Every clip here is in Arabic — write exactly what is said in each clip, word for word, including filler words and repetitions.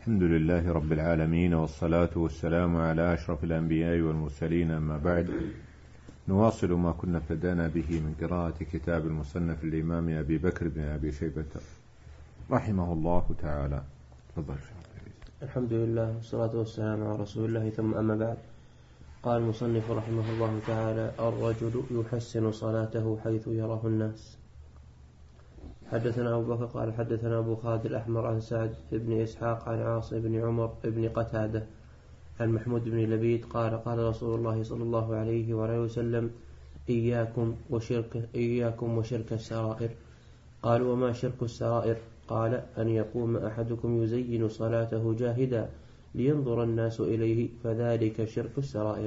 الحمد لله رب العالمين، والصلاة والسلام على أشرف الأنبياء والمرسلين، أما بعد. نواصل ما كنا ابتدأنا به من قراءة كتاب المصنف الإمام أبي بكر بن أبي شيبة رحمه الله تعالى. تفضل. الحمد لله والصلاة والسلام على رسول الله، ثم أما بعد. قال المصنف رحمه الله تعالى: الرجل يحسن صلاته حيث يراه الناس. حدثنا أبو بكر قال حدثنا أبو خالد الأحمر عن سعد بن إسحاق عن عاصم بن عمر بن قتادة عن محمود بن لبيد قال: قال رسول الله صلى الله عليه وآله وسلم: إياكم وشرك إياكم وشرك السرائر. قالوا: وما شرك السرائر؟ قال: أن يقوم أحدكم يزين صلاته جاهدا لينظر الناس إليه، فذلك شرك السرائر.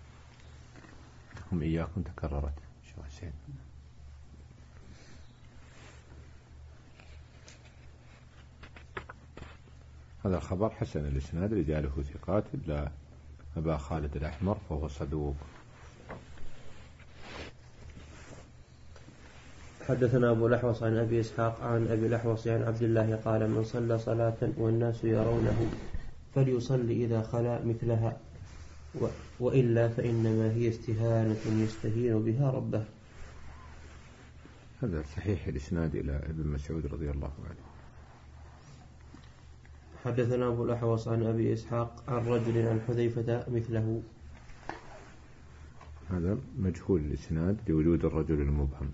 هم إياكم تكررت. هذا الخبر حسن الإسناد، رجاله ثقات إلا أبا خالد الأحمر فهو صدوق. حدثنا أبو الأحوص عن أبي إسحاق عن أبي الأحوص عن عبد الله قال: من صلى صلاة والناس يرونه فليصلي إذا خلا مثلها، وإلا فإنما هي استهانة يستهين بها ربه. هذا صحيح الإسناد إلى ابن مسعود رضي الله عنه. حدثنا أبو الأحوص عن أبي إسحاق عن رجل عن حذيفة مثله. هذا مجهول الإسناد لوجود الرجل المبهم.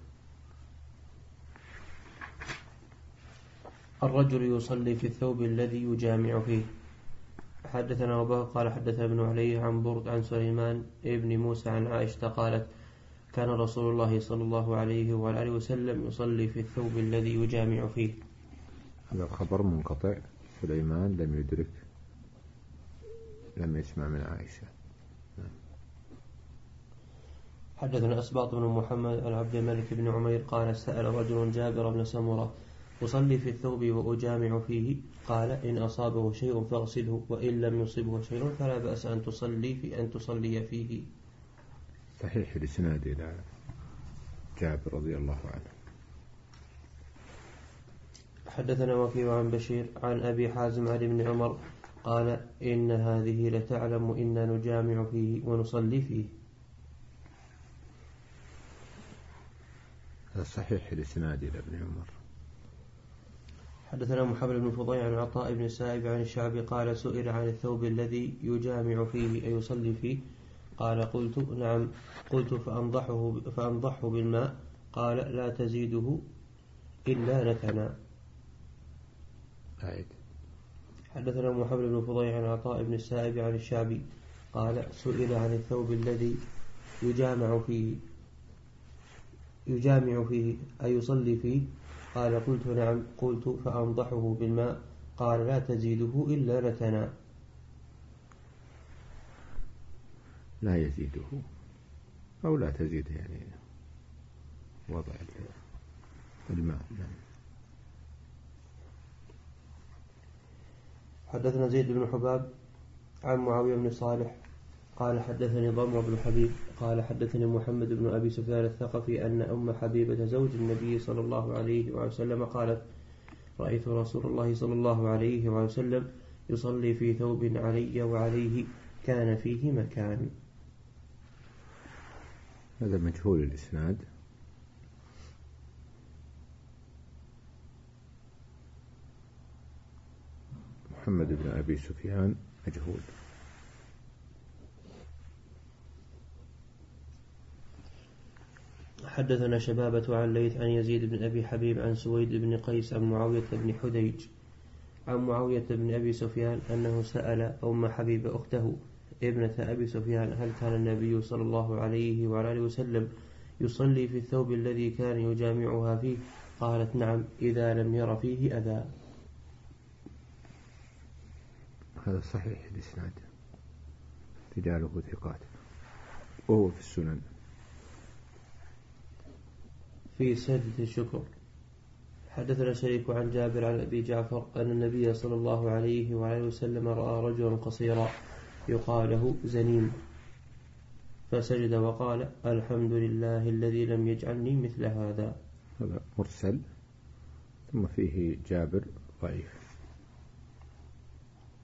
الرجل يصلي في الثوب الذي يجامع فيه. حدثنا أبو بكر قال حدثنا ابن علي عن برد عن سليمان ابن موسى عن عائشة قالت: كان رسول الله صلى الله عليه وآله وسلم يصلي في الثوب الذي يجامع فيه. هذا الخبر منقطع، سليمان لم يدرك، لم يسمع من عائشة. حدثنا أسباط بن محمد عن عبد الملك بن عمير قال: سأل رجل جابر بن سمرة: أصلي في الثوب وأجامع فيه؟ قال: إن أصابه شيء فاغسله، وإن لم يصبه شيء فلا بأس أن تصلي في أن تصلي فيه. صحيح الإسناد إلى جابر رضي الله عنه. حدثنا وكيع عن بشير عن أبي حازم عن ابن عمر قال: إن هذه لتعلم إنا نجامع فيه ونصلي فيه. هذا صحيح الإسناد إلى ابن عمر. حدثنا محمد بن فضيل عن عطاء بن السائب عن الشعبي قال: سئل عن الثوب الذي يجامع فيه أيصلي فيه؟ قال: قلت: نعم. قلت: فأنضحه, فأنضحه بالماء؟ قال: لا تزيده إلا نتنا. عيد. حدثنا محمد بن فضيل عن عطاء بن السائب عن الشعبي قال: سئل عن الثوب الذي يجامع فيه يجامع فيه أيصلي فيه؟ قال: قلت: نعم. قلت: فأنضحه بالماء؟ قال: لا تزيده إلا نتنا. لا يزيده أو لا تزيد، يعني وضع الماء. حدثنا زيد بن حباب عن معاوية بن صالح قال: حدثني ضمر بن حبيب قال: حدثني محمد بن أبي سفيان الثقفي أن أم حبيبة زوج النبي صلى الله عليه وسلم قالت: رأيت رسول الله صلى الله عليه وسلم يصلي في ثوب علي وعليه كان فيه مكان. هذا مجهول الإسناد. محمد بن أبي سفيان مجهول. حدثنا شبابة عن ليث عن يزيد بن أبي حبيب عن سويد بن قيس عن معاوية بن حديج عن معاوية بن أبي سفيان أنه سأل أم حبيب أخته ابنة أبي سفيان: هل كان النبي صلى الله عليه وآله وسلم يصلي في الثوب الذي كان يجامعها فيه؟ قالت: نعم، إذا لم ير فيه أذى. هذا صحيح الإسناد، رجاله ثقات، وهو في السنن. في سجدة الشكر. حدثنا شريك عن جابر عن أبي جعفر أن النبي صلى الله عليه وآله وسلم رأى رجلا قصيرا يقال له زنيم فسجد وقال: الحمد لله الذي لم يجعلني مثل هذا. هذا مرسل، ثم فيه جابر ضعيف.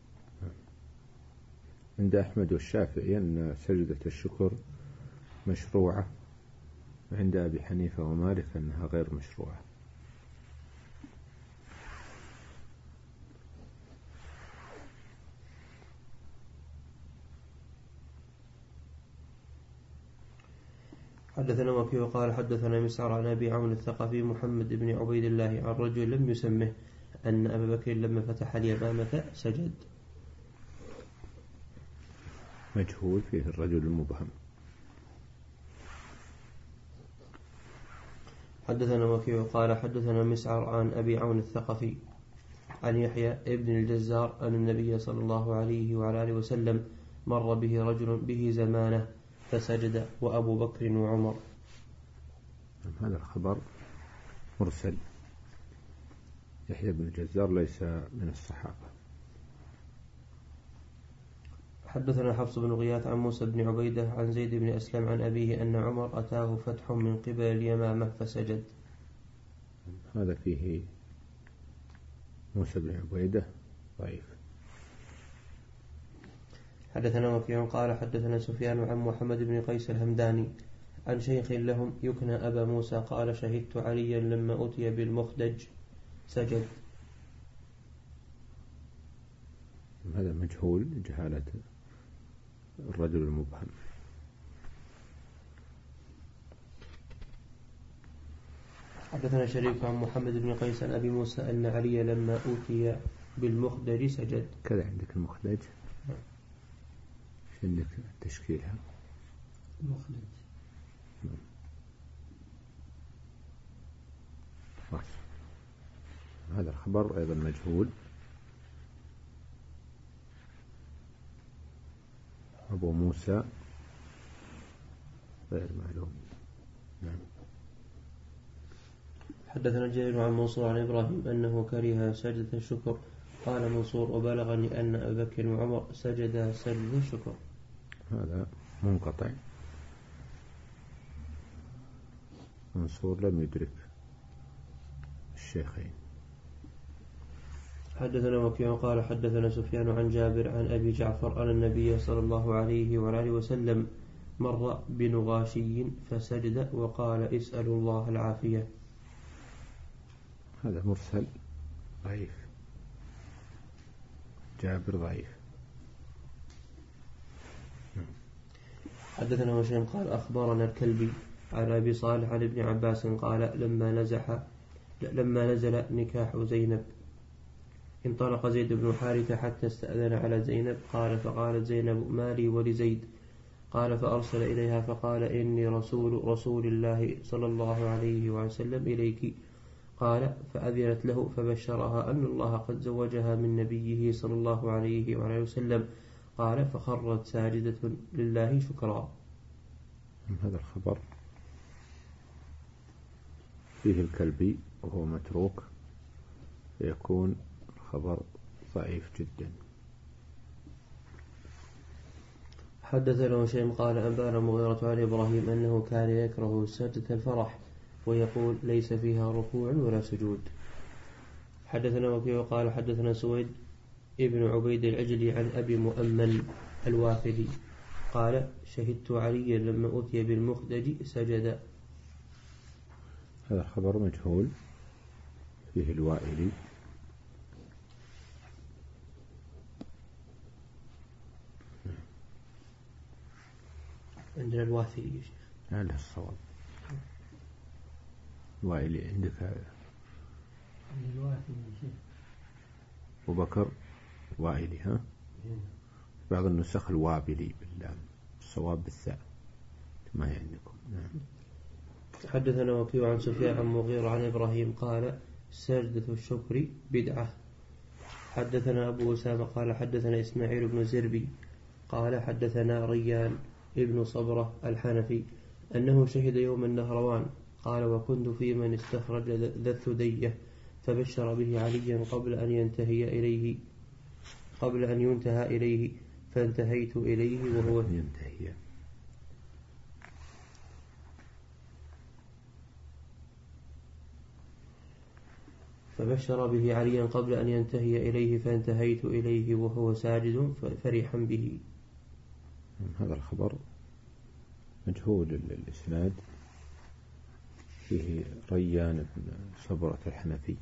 عند أحمد والشافعي أن سجدة الشكر مشروعة، وعند أبي حنيفة ومالك أنها غير مشروعة. حدثنا وكيع قال حدثنا مسعر عن أبي عون الثقفي محمد بن عبيد الله عن رجل لم يسمه أن أبا بكر لما فتح اليمامة سجد. مجهول فيه الرجل المبهم. حدثنا وكيع قال حدثنا مسعر عن أبي عون الثقفي عن يحيى ابن الجزار أن النبي صلى الله عليه وعلى آله وسلم مر به رجل به زمانه فسجد وأبو بكر وعمر. هذا الخبر مرسل. يحيى بن الجزار ليس من الصحابة. حدثنا حفص بن غياث عن موسى بن عبيدة عن زيد بن أسلم عن أبيه أن عمر أتاه فتح من قبل اليمامة فسجد. هذا فيه موسى بن عبيدة ضعيف. حدثنا وكيع قال حدثنا سفيان عن محمد بن قيس الهمداني عن شيخ لهم يكنى أبا موسى قال شهدت عليا لما أتي بالمخدج سجد. هذا مجهول جهالة الرجل المبهم. حدثنا شريك عن محمد بن قيس عن أبي موسى أن علي لما أوتي بالمخدج سجد. كذا عندك المخدج. ايش عندك تشكيلها؟ المخدج هذا الخبر أيضا مجهول. أبو موسى غير معلوم. نعم. حدثنا جرير عن منصور عن إبراهيم أنه كره سجدة الشكر. قال منصور وبلغني أن أبا بكر وعمر سجدا سجدة الشكر. هذا منقطع. منصور لم يدرك الشيخين. حدثنا وكيع قال حدثنا سفيان عن جابر عن أبي جعفر أن النبي صلى الله عليه وآله وسلم مر بنغاشي فسجد وقال اسألوا الله العافية. هذا مرسل ضعيف. جابر ضعيف. حدثنا هشام قال أخبرنا الكلبي عن أبي صالح عن ابن عباس قال لما نزح لما نزل نكاح زينب انطلق زيد بن حارثة حتى استأذن على زينب قال فقالت زينب ما لي ولزيد قال فأرسل إليها فقال إني رسول رسول الله صلى الله عليه وسلم إليك قال فأذنت له فبشرها أن الله قد زوجها من نبيه صلى الله عليه وسلم قال فخرت ساجدة لله شكرا. هذا الخبر فيه الكلبي وهو متروك فيكون خبر ضعيف جدا. حدثنا هشام قال أنبانا مغيرة عن إبراهيم أنه كان يكره سجدة الفرح ويقول ليس فيها ركوع ولا سجود. حدثنا وكيع قال حدثنا سويد ابن عبيد العجلي عن أبي مؤمن الوافدي قال شهدت عليا لما أتي بالمخدج سجد. هذا خبر مجهول فيه الوائلي. عندنا الوافدي يا شيخ. هذا الصواب. الوائلي عندك الوافدي يا شيخ. أبو بكر وائلي ها. بعض النسخ الوابلي باللام الصواب بالثاء ما هي عندكم. نعم. حدثنا وكيع عن سفيان عن مغيرة عن إبراهيم قال سجدة الشكر بدعة. حدثنا أبو أسامة قال حدثنا إسماعيل بن زربي قال حدثنا ريان ابن صبرة الحنفي أنه شهد يوم النهروان قال وكنت في من استخرج ذا الثدية فبشر به عليا قبل أن ينتهي إليه قبل أن ينتهى إليه فانتهيت إليه وهو ينتهي فبشر به عليا قبل أن ينتهي إليه فانتهيت إليه وهو ساجد فرحا به. هذا الخبر مجهول الإسناد، فيه ريان بن صبرة الحنفي.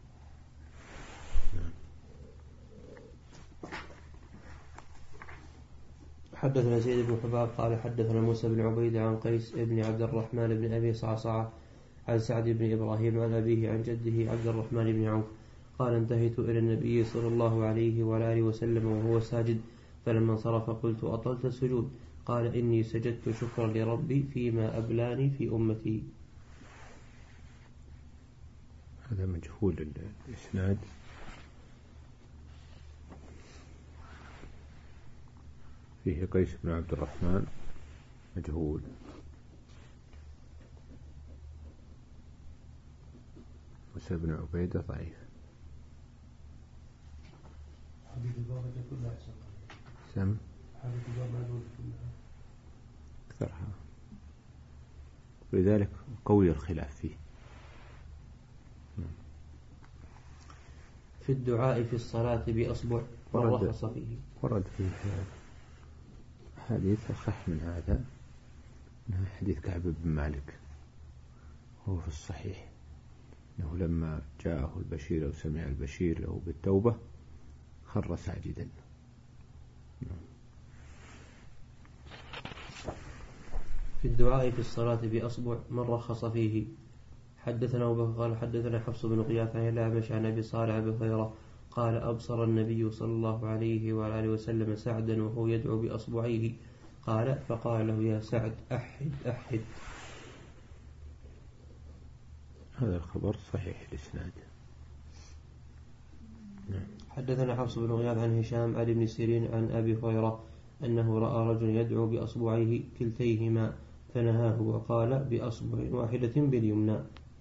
حدثنا زيد بن حباب قال حدثنا موسى بن عبيد عن قيس بن عبد الرحمن بن أبي صعصعة عن سعد بن إبراهيم عن أبيه عن جده عبد الرحمن بن عوف قال انتهيت إلى النبي صلى الله عليه وآله وسلم وهو ساجد، فلما انصرف قلت أطلت السجود؟ قال إني سجدت شكرا لربي فيما أبلاني في أمتي. هذا مجهول الإسناد، فيه قيس بن عبد الرحمن مجهول، موسى بن عبيدة ضعيف. سم أكثرها، ولذلك قوي الخلاف فيه. في الدعاء في الصلاة بأصبع ورخص فيه. ورد فيه حديث أصح من هذا، من حديث كعب بن مالك، هو في الصحيح أنه لما جاءه البشير أو سمع البشير له بالتوبة خر ساجدا. في الدعاء في الصلاة بأصبع من رخص فيه. حدثنا أبو بكر قال حدثنا حفص بن غياث عن الأعمش عن أبي صالح بن هريرة قال أبصر النبي صلى الله عليه وآله وسلم سعدا وهو يدعو بأصبعيه، قال فقال له يا سعد أحد أحد. هذا الخبر صحيح الإسناد. حدثنا حفص بن غياث عن هشام عن ابن سيرين عن أبي هريرة أنه رأى رجل يدعو بأصبعيه كلتيهما فنهاه وقال بأصبع واحدة باليمنى.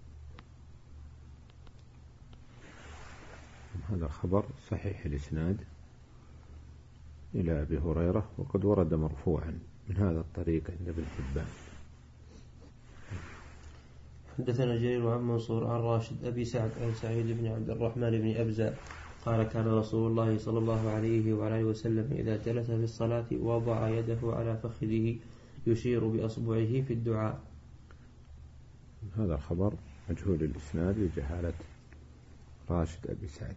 هذا الخبر صحيح الإسناد إلى أبي هريرة، وقد ورد مرفوعا من هذا الطريق عند ابن حبان. حدثنا جرير عن منصور عن راشد أبي سعد عن سعيد بن عبد الرحمن بن أبزة قال كان رسول الله صلى الله عليه وآله وسلم إذا جلس في الصلاة وضع يده على فخذه يشير بأصبعه في الدعاء. هذا الخبر مجهول الإسناد لجهالة راشد أبي سعد.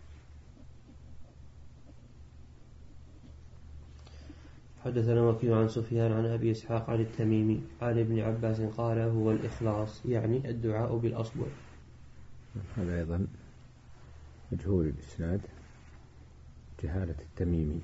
حدثنا وكيع عن سفيان عن أبي إسحاق عن التميمي عن ابن عباس قال هو الإخلاص، يعني الدعاء بالأصبع. هذا أيضا مجهول الإسناد، جهالة التميمي.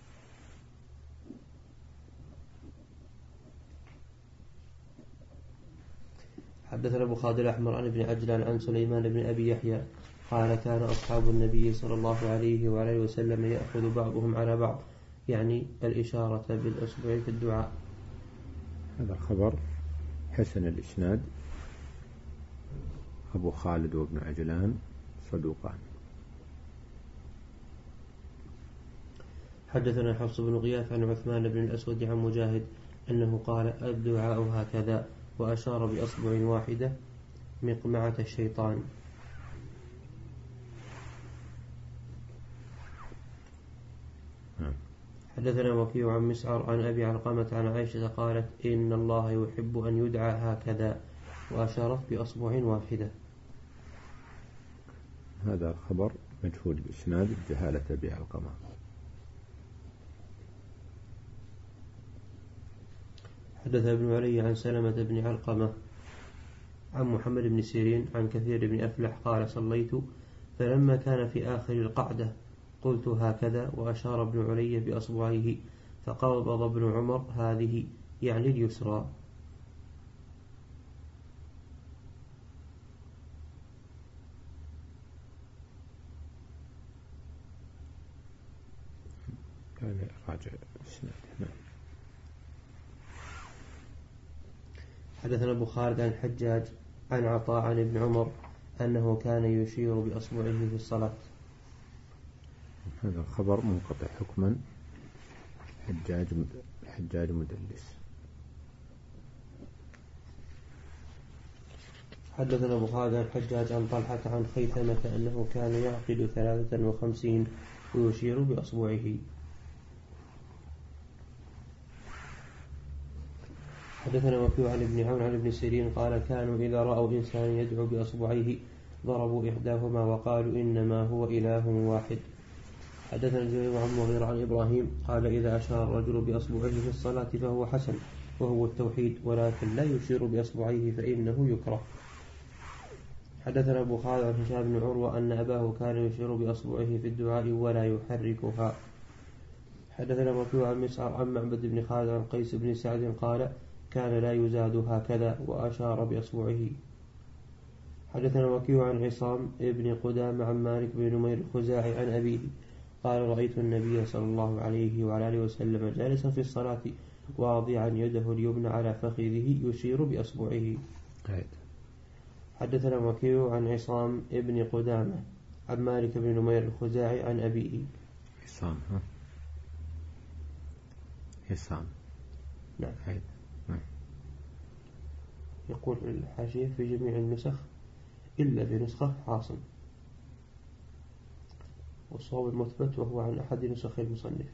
حدثنا أبو خالد الأحمر عن ابن عجلان عن سليمان بن أبي يحيى قال كان أصحاب النبي صلى الله عليه وآله وسلم يأخذ بعضهم على بعض، يعني الإشارة بالأصبع في الدعاء. هذا الخبر حسن الإسناد، أبو خالد وابن عجلان صدوقان. حدثنا حفص بن غياث عن عثمان بن الأسود عن مجاهد أنه قال الدعاء هكذا، وأشار بأصبع واحدة مقمعة الشيطان. حدثنا وكيع عن مسعر عن أبي علقمة عن عائشة قالت إن الله يحب أن يدعى هكذا، وأشارت بأصبع واحدة. هذا الخبر مجهول الإسناد جهالة أبي علقمة. حدث ابن علي عن سلمة بن علقمة عن محمد بن سيرين عن كثير بن أفلح قال صليت فلما كان في آخر القعدة قلت هكذا، وأشار ابن علي بأصبعيه فقبض ابن عمر هذه يعني اليسرى. كان راجع الإسناد. حدثنا أبو خالد عن الحجاج عن عطاء عن ابن عمر أنه كان يشير بأصبعه في الصلاة. هذا الخبر منقطع حكما، حجاج حجاج مدلس. حدثنا أبو خالد عن الحجاج عن طلحة عن خيثمة أنه كان يعقد ثلاثة وخمسين ويشير بأصبعه. حدثنا وكيع عن ابن عون عن ابن سيرين قال كانوا إذا رأوا إنسانا يدعو بأصبعيه ضربوا إحداهما وقالوا إنما هو إله واحد. حدثنا الزهري عن مغيرة عن إبراهيم قال إذا أشار الرجل بأصبعه في الصلاة فهو حسن وهو التوحيد، ولكن لا يشير بأصبعيه فإنه يكره. حدثنا أبو خالد عن هشام بن عروة أن أباه كان يشير بأصبعه في الدعاء ولا يحركها. حدثنا وكيع عن مسعر عن معبد بن خالد عن قيس بن سعد قال كان لا يزاد هكذا وأشار بأصبعه. حدثنا وكيع عن عصام ابن قدام عن مالك بن نمير الخزاعي عن أبيه قال رأيت النبي صلى الله عليه وعلى آله وسلم جالسا في الصلاة واضعا يده اليمنى على فخذه يشير بأصبعه. حدثنا وكيع عن عصام ابن قدامة عن مالك بن نمير الخزاعي عن أبيه. عصام ها عصام نعم. نعم. يقول الحاشية في جميع النسخ إلا في نسخة عاصم، والصواب المثبت وهو عن أحد نسخ المصنف.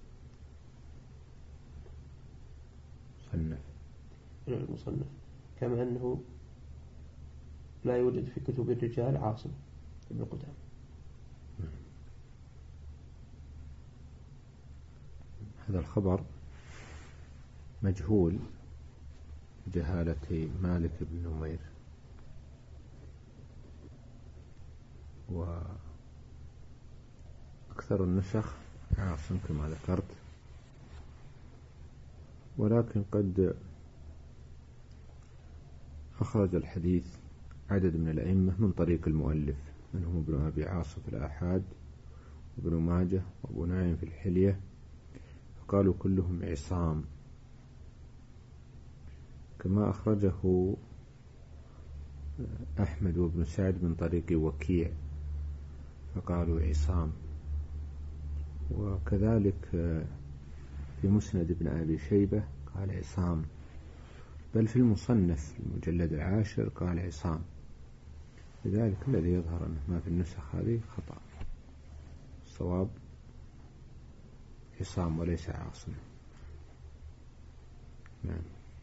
مصنف المصنف كما أنه لا يوجد في كتب الرجال عاصم ابن قدامة. هذا الخبر مجهول جهالة مالك بن نمير، وأكثر النسخ عاصم كما ذكرت، ولكن قد أخرج الحديث عدد من الأئمة من طريق المؤلف، منهم ابن أبي عاصم في الآحاد وابن ماجه وابو نعيم في الحلية، فقالوا كلهم عصام، كما أخرجه أحمد وابن سعد من طريق وكيع فقالوا عصام، وكذلك في مسند ابن أبي شيبة قال عصام، بل في المصنف المجلد العاشر قال عصام. لذلك الذي يظهر أنه ما في النسخ هذه خطأ، الصواب عصام وليس عاصم. نعم.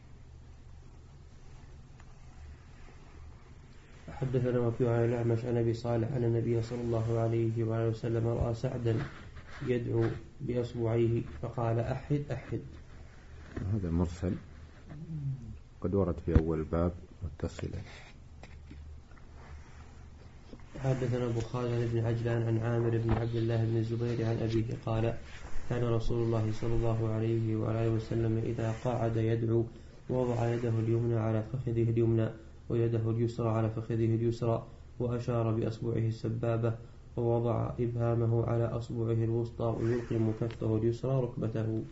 حدثنا وكيع عن الأعمش عن أبي صالح أن النبي صلى الله عليه وآله وسلم رأى سعدا يدعو بأصبعيه فقال أحد أحد. هذا مرسل قد ورد في أول الباب متصلا. حدثنا أبو خالد بن عجلان عن عامر بن عبد الله بن الزبير عن أبيه قال كان رسول الله صلى الله عليه وآله وسلم إذا قعد يدعو وضع يده اليمنى على فخذه اليمنى ويده اليسرى على فخذه اليسرى، وأشار بأصبعه السبابة ووضع إبهامه على أصبعه الوسطى ويلقم كفه اليسرى ركبته.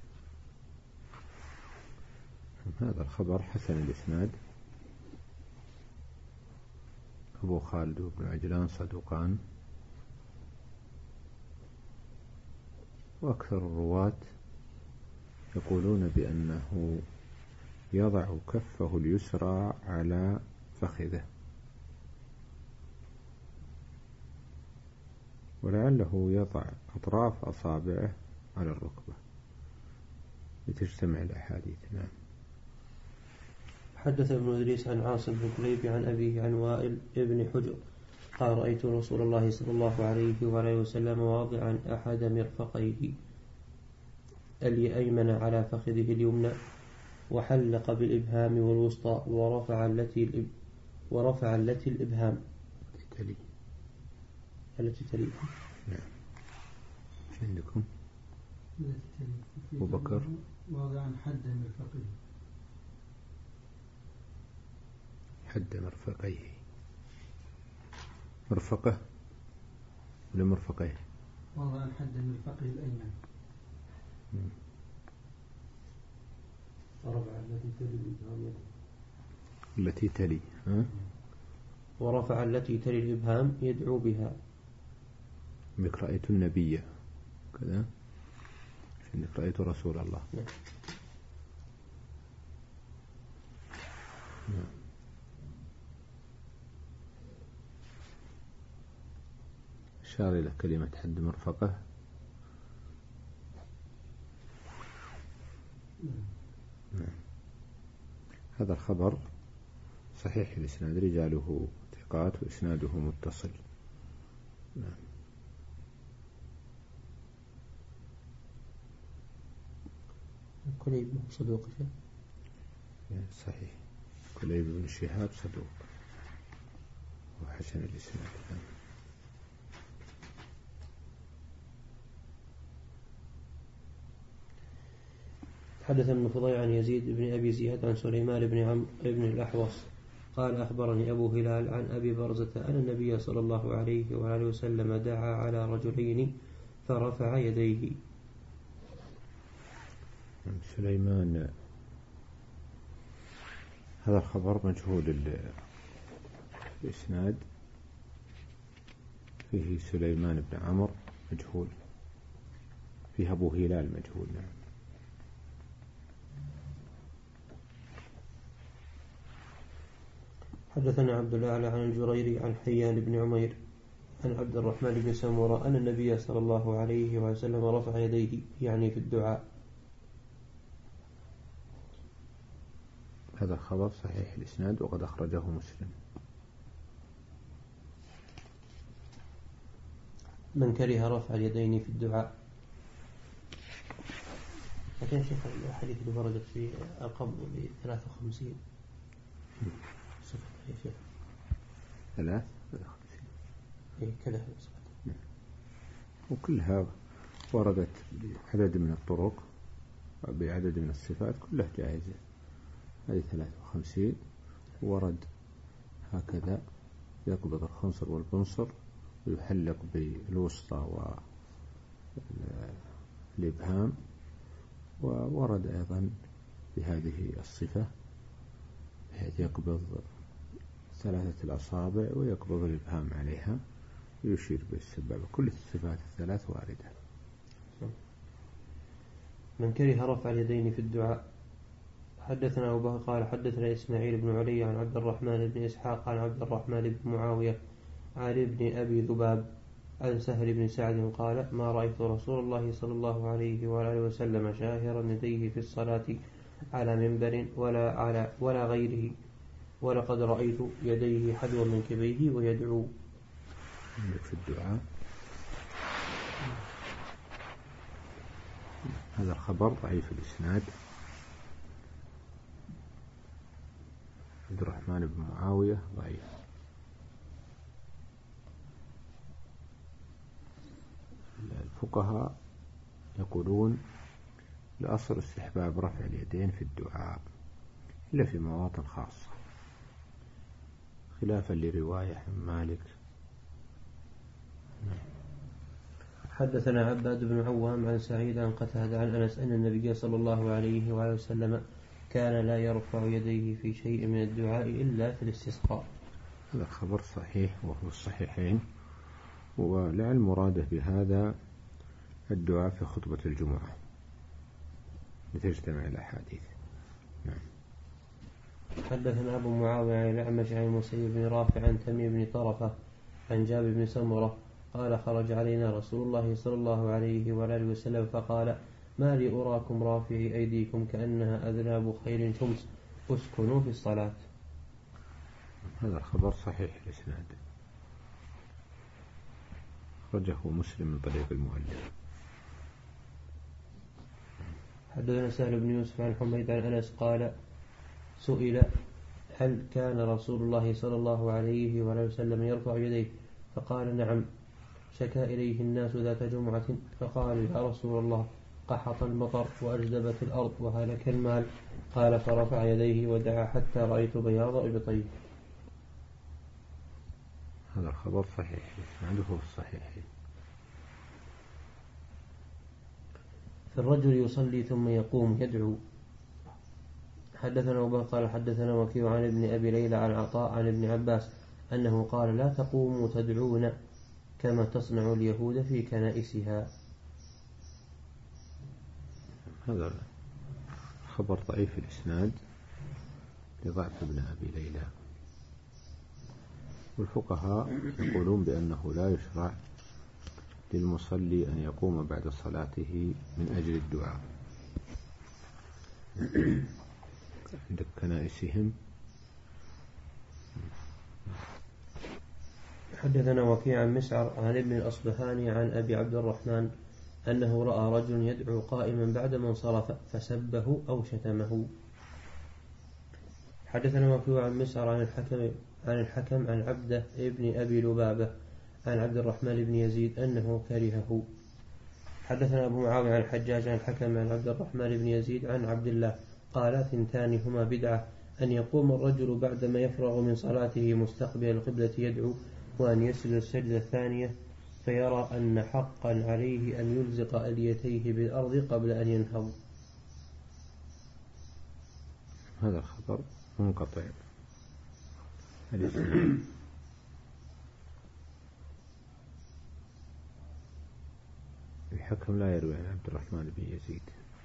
هذا الخبر حسن الإسناد. أبو خالد وابن عجلان صدوقان، وأكثر الرواة يقولون بأنه يضع كفه اليسرى على فخذه، ولعله يضع أطراف أصابعه على الركبة لتجتمع الأحاديث. نعم. حدث ابن إدريس عن عاصم بن كليب عن أبيه عن وائل ابن حجر قال رأيت رسول الله صلى الله عليه وآله وسلم واضعا أحد مرفقيه الأيمن على فخذه اليمنى وحلق بالإبهام والوسطى ورفع التي الإب ورفع التي الإبهام تلي التي تلي. نعم. ايش عندكم؟ أبو بكر واضعا حد مرفقيه حد مرفقيه مرفقه ولا مرفقيه؟ واضعا حد مرفقه الأيمن ورفع التي تلي الإبهام التي تلي ها؟ ورفع التي تلي الإبهام يدعو بها. إنك رأيت النبي كذا، إنك رأيت رسول الله. نعم. نعم. أشار إلى كلمة حد مرفقة. نعم. هذا الخبر صحيح الإسناد، رجاله ثقات وإسناده متصل. نعم. كليب صدوق شيء صحيح، كليب بن شهاب صدوق وحسن الإسناد. حدث ابن فضيل عن يزيد بن أبي زياد عن سليمان بن عمرو بن الأحوص قال أخبرني أبو هلال عن أبي برزة أن النبي صلى الله عليه وآله وسلم دعا على رجلين فرفع يديه. سليمان هذا الخبر مجهول الإسناد، فيه سليمان بن عمرو مجهول، فيه أبو هلال مجهول. نعم. حدثنا عبد الأعلى عن الجريري عن حيان بن عمير عن عبد الرحمن بن سمرة أن النبي صلى الله عليه وسلم رفع يديه يعني في الدعاء. هذا الخبر صحيح الإسناد وقد أخرجه مسلم. من كره رفع اليدين في الدعاء. لكن شيخ الحديث اللي وردت في القبض ب ثلاثة وخمسين صفة يا شيخ. ثلاث وخمسين إيه كذا. وكلها وردت بعدد من الطرق بعدد من الصفات كلها جائزة. هذه ثلاثة وخمسين ورد هكذا يقبض الخنصر والبنصر ويحلق بالوسطى والإبهام، وورد أيضا بهذه الصفة بحيث يقبض ثلاثة الأصابع ويقبض الإبهام عليها ويشير بالسبابة. كل الصفات الثلاث واردة. من كره رفع اليدين في الدعاء. حدثنا أبو بكر قال حدثنا إسماعيل بن علي عن عبد الرحمن بن إسحاق عن عبد الرحمن بن معاوية عن ابن أبي ذباب عن سهل بن سعد قال ما رأيت رسول الله صلى الله عليه وآله وسلم شاهرا يديه في الصلاة على منبر ولا على ولا غيره، ولقد رأيت يديه حذو من كبيه ويدعو. في الدعاء. هذا الخبر ضعيف الإسناد. عبد الرحمن بن معاوية ضعيف. الفقهاء يقولون الأصل استحباب رفع اليدين في الدعاء إلا في مواطن خاصة، خلافا لرواية عن مالك. حدثنا عباد بن عوام عن سعيد عن قتادة عن أنس أن النبي صلى الله عليه وآله وسلم كان لا يرفع يديه في شيء من الدعاء إلا في الاستسقاء. هذا خبر صحيح وهو الصحيحين، ولعل مراده بهذا الدعاء في خطبة الجمعة لتجتمع الأحاديث. نعم. حدثنا أبو معاوية عن الأعمش عن المسيب بن رافع عن تميم بن طرفة عن جابر بن سمرة قال خرج علينا رسول الله صلى الله عليه وآله وسلم فقال ما لي أراكم رافعي أيديكم كأنها أذناب خيل شمس اسكنوا في الصلاة. هذا الخبر صحيح الإسناد، خرجه مسلم من طريق المؤلف. حدثنا سهل بن يوسف عن حميد عن أنس قال سئل هل كان رسول الله صلى الله عليه وآله وسلم يرفع يديه فقال نعم، شكا إليه الناس ذات جمعة فقال يا رسول الله قحط المطر وأجدبت الأرض وهلك المال، قال فرفع يديه ودعا حتى رأيت بياض إبطيه. هذا الخبر صحيح عنده في الصحيح. فالرجل يصلي ثم يقوم يدعو. حدثنا أبو قال حدثنا وكيع عن ابن أبي ليلى عن عطاء عن ابن عباس أنه قال لا تقوموا تدعون كما تصنع اليهود في كنائسها. هذا خبر ضعيف الإسناد لضعف ابن أبي ليلى، والفقهاء يقولون بأنه لا يشرع للمصلي أن يقوم بعد صلاته من أجل الدعاء، عندك كنائسهم. حدثنا وكيع عن مسعر عن ابن الأصبهاني عن أبي عبد الرحمن أنه رأى رجل يدعو قائما بعدما انصرف فسبه أو شتمه. حدثنا وكيع عن مسعر عن الحكم عن الحكم عن عبده ابن أبي لبابة عن عبد الرحمن بن يزيد أنه كرهه. حدثنا أبو معاوية عن الحجاج عن الحكم عن عبد الرحمن بن يزيد عن عبد الله قال ثنتان هما بدعة: أن يقوم الرجل بعدما يفرغ من صلاته مستقبل القبلة يدعو، وأن يسجد السجدة الثانية فيرى أن حقا عليه أن يلزق أليتيه بالأرض قبل أن ينهض. هذا الخبر منقطع. الحكم لا يروي عن عبد الرحمن بن يزيد.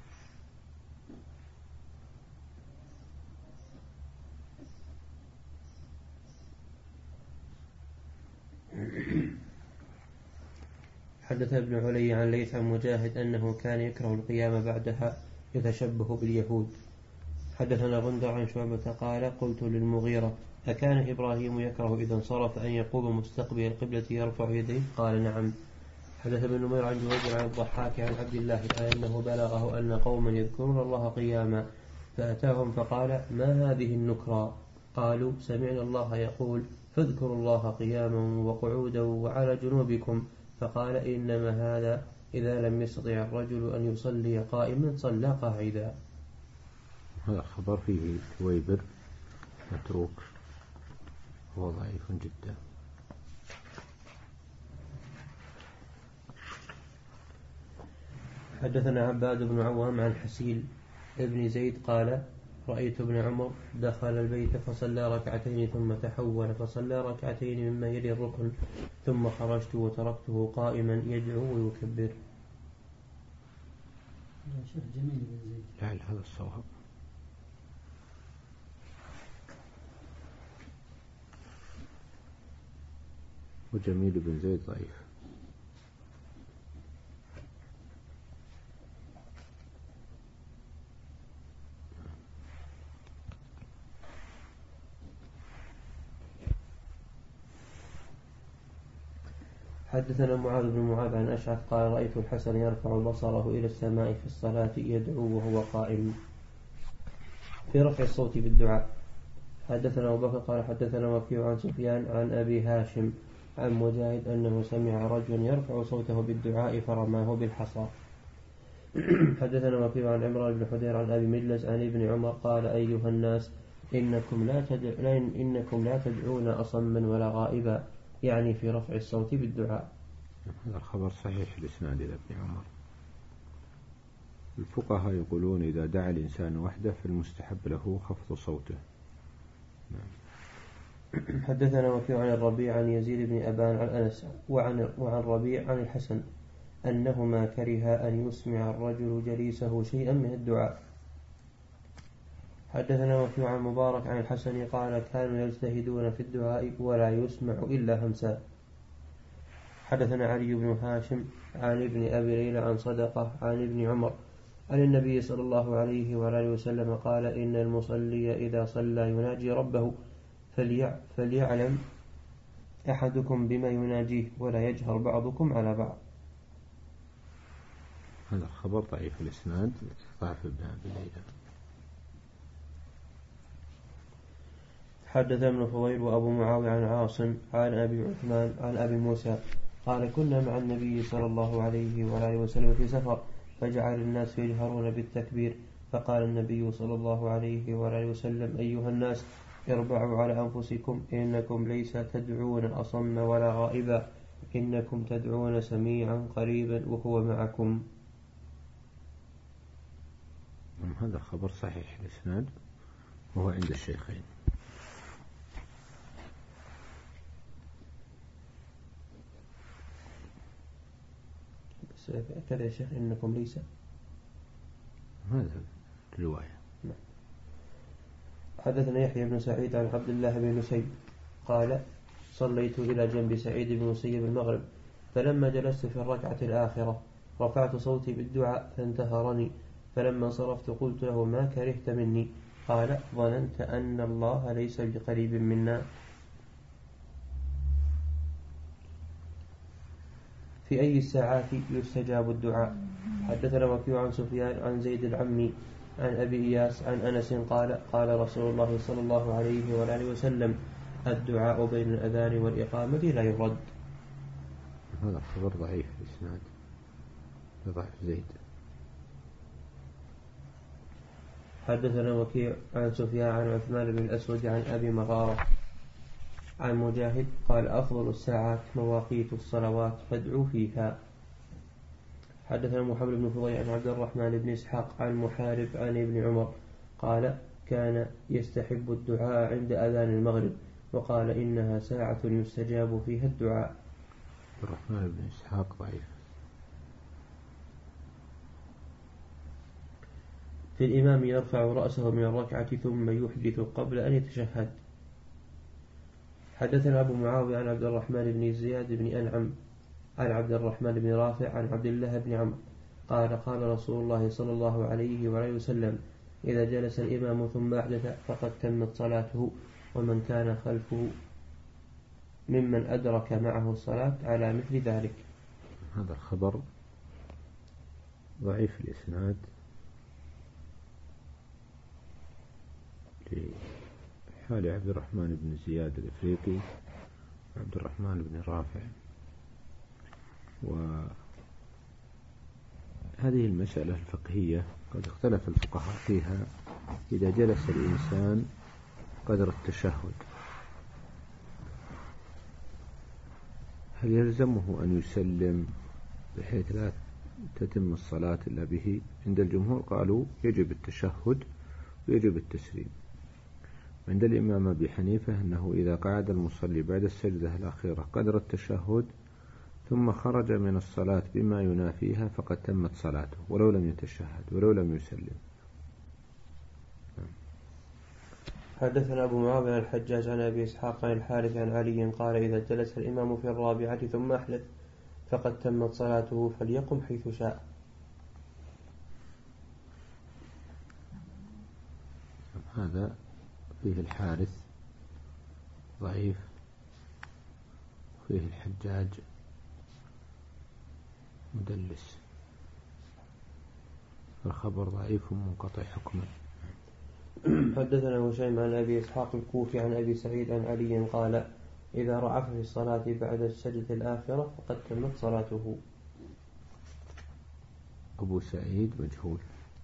حدث ابن علي عن ليث عن مجاهد أنه كان يكره القيام بعدها يتشبه باليهود. حدثنا غندر عن شعبة قال قلت للمغيرة: أكان إبراهيم يكره إذا انصرف أن يقوم مستقبل القبلة يرفع يديه؟ قال: نعم. حدث ابن نمير عن جويبر عن الضحاك عن عبد الله أنه بلغه أن قوما يذكرون الله قياما فأتاهم فقال: ما هذه النكرى؟ قالوا: سمعنا الله يقول: فاذكروا الله قياما وقعودا وعلى جنوبكم. فقال: إنما هذا إذا لم يستطع الرجل أن يصلي قائما صلى قاعدا. هذا خبر فيه جويبر متروك هو ضعيف جدا. حدثنا عباد بن عوام عن حسين ابن زيد قال: رأيت ابن عمر دخل البيت فصلى ركعتين ثم تحول فصلى ركعتين مما يلي الركن ثم خرجت وتركته قائما يدعو ويكبر. لعل هذا الصواب. وجميل بن زيد ضعيف. حدثنا معاذ بن معاذ عن أشعث قال: رأيت الحسن يرفع بصره إلى السماء في الصلاة يدعو وهو قائم في رفع الصوت بالدعاء. حدثنا أبو بكر قال: حدثنا وكيع عن سفيان عن أبي هاشم عن مجاهد أنه سمع رجلا يرفع صوته بالدعاء فرماه بالحصى. حدثنا وكيع عن عمران بن حدير عن أبي مجلس عن ابن عمر قال: أيها الناس إنكم لا تدعون إنكم لا تدعون أصما ولا غائبا، يعني في رفع الصوت بالدعاء. هذا الخبر صحيح الإسناد إلى ابن عمر. الفقهاء يقولون إذا دعا الإنسان وحده فالمستحب له خفض صوته. حدثنا وكيع عن الربيع عن يزيد بن أبان عن أنس وعن, وعن ربيع عن الحسن أنهما كره أن يسمع الرجل جليسه شيئا من الدعاء. حدثنا وكيع عن مبارك عن الحسن قال: كانوا يجتهدون في الدعاء ولا يسمع إلا همسا. حدثنا علي بن هاشم عن ابن أبي ليلى عن صدقة عن ابن عمر عن النبي صلى الله عليه وآله وسلم قال: إن المصلي إذا صلى يناجي ربه فليعلم أحدكم بما يناجيه ولا يجهر بعضكم على بعض. هذا الخبر ضعيف الإسناد، ضعف ابن أبي ليلى. حدث ابن فضيل وأبو معاوية عن عاصم عن أبي عثمان عن أبي موسى قال: كنا مع النبي صلى الله عليه وآله وسلم في سفر فجعل الناس يجهرون بالتكبير، فقال النبي صلى الله عليه وآله وسلم: أيها الناس اربعوا على أنفسكم، إنكم ليس تدعون أصم ولا غائبا، إنكم تدعون سميعا قريبا وهو معكم. هذا خبر صحيح الإسناد وهو عند الشيخين. كذا يا شيخ إنكم ليس هذا الرواية. حدثنا يحيى بن سعيد عن عبد الله بن مسيب قال: صليت إلى جنب سعيد بن مسيب المغرب، فلما جلست في الركعة الآخرة رفعت صوتي بالدعاء فانتهرني، فلما انصرفت قلت له: ما كرهت مني؟ قال ظننت أن الله ليس بقريب منا. في أي الساعات يستجاب الدعاء؟ حدثنا وكيع عن سفيان عن زيد العمي عن أبي إياس عن أنس قال قال رسول الله صلى الله عليه وآله وسلم الدعاء بين الأذان والإقامة لا يرد. هذا خبر ضعيف الإسناد، ضعف زيد. حدثنا وكيع عن سفيان عن عثمان بن الأسود عن أبي مغارة عن مجاهد قال أفضل الساعات مواقيت الصلوات فادعوا فيها. حدثنا محمد بن فضيل عن عبد الرحمن بن إسحاق عن محارب عن ابن عمر قال كان يستحب الدعاء عند أذان المغرب وقال إنها ساعة يستجاب فيها الدعاء. عبد الرحمن بن إسحاق ضعيف. في الإمام يرفع رأسه من الركعة ثم يحدث قبل أن يتشهد. حدثنا أبو معاوية عن عبد الرحمن بن زياد بن أنعم عن عبد الرحمن بن رافع عن عبد الله بن عمرو قال قال رسول الله صلى الله عليه وآله وسلم إذا جلس الإمام ثم أحدث فقد تمت صلاته ومن كان خلفه ممن أدرك معه الصلاة على مثل ذلك. هذا الخبر ضعيف الإسناد لحال عبد الرحمن بن زياد الإفريقي وعبد الرحمن بن رافع. وهذه المسألة الفقهية قد اختلف الفقهاء فيها. إذا جلس الإنسان قدر التشهد هل يلزمه أن يسلم بحيث لا تتم الصلاة إلا به؟ عند الجمهور قالوا يجب التشهد ويجب التسليم. عند الإمام أبي حنيفة أنه إذا قعد المصلي بعد السجدة الأخيرة قدر التشهد ثم خرج من الصلاة بما ينافيها فقد تمت صلاته ولو لم يتشهد ولو لم يسلم. حدثنا أبو معاوية الحجاج عن أبي إسحاق عن الحارث عن علي قال إذا جلس الإمام في الرابعة ثم أحدث فقد تمت صلاته فليقم حيث شاء. هذا فيه الحارث ضعيف، فيه الحجاج مدلس، الخبر ضعيف منقطع حكما. حدثنا هشيم عن أبي إسحاق الكوفي عن أبي سعيد عن علي قال إذا رعف في الصلاة بعد السجدة الآخرة فقد تمت صلاته. أبو سعيد مجهول.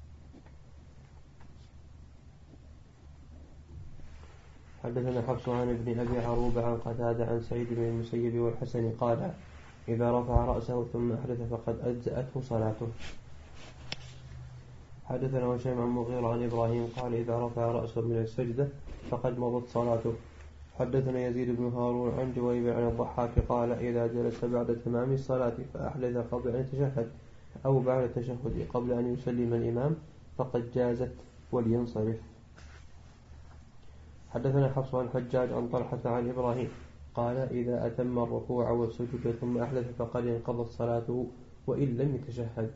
حدثنا حفص عن ابن أبي عروبة عن قتادة عن سعيد بن المسيب والحسن قال إذا رفع رأسه ثم أحدث فقد أجزأته صلاته. حدثنا هشيم عن مغيرة عن إبراهيم قال إذا رفع رأسه من السجدة فقد مضت صلاته. حدثنا يزيد بن هارون عن جويبر عن الضحاك قال إذا جلس بعد تمام الصلاة فأحدث قبل أن يتشهد أو بعد التشهد قبل أن يسلم الإمام فقد جازت ولينصرف. حدثنا حفص عن الحجاج عن طلحة عن إبراهيم قال إذا أتم الركوع والسجود ثم أحدث فقد انقضت صلاته وإن لم يتشهد.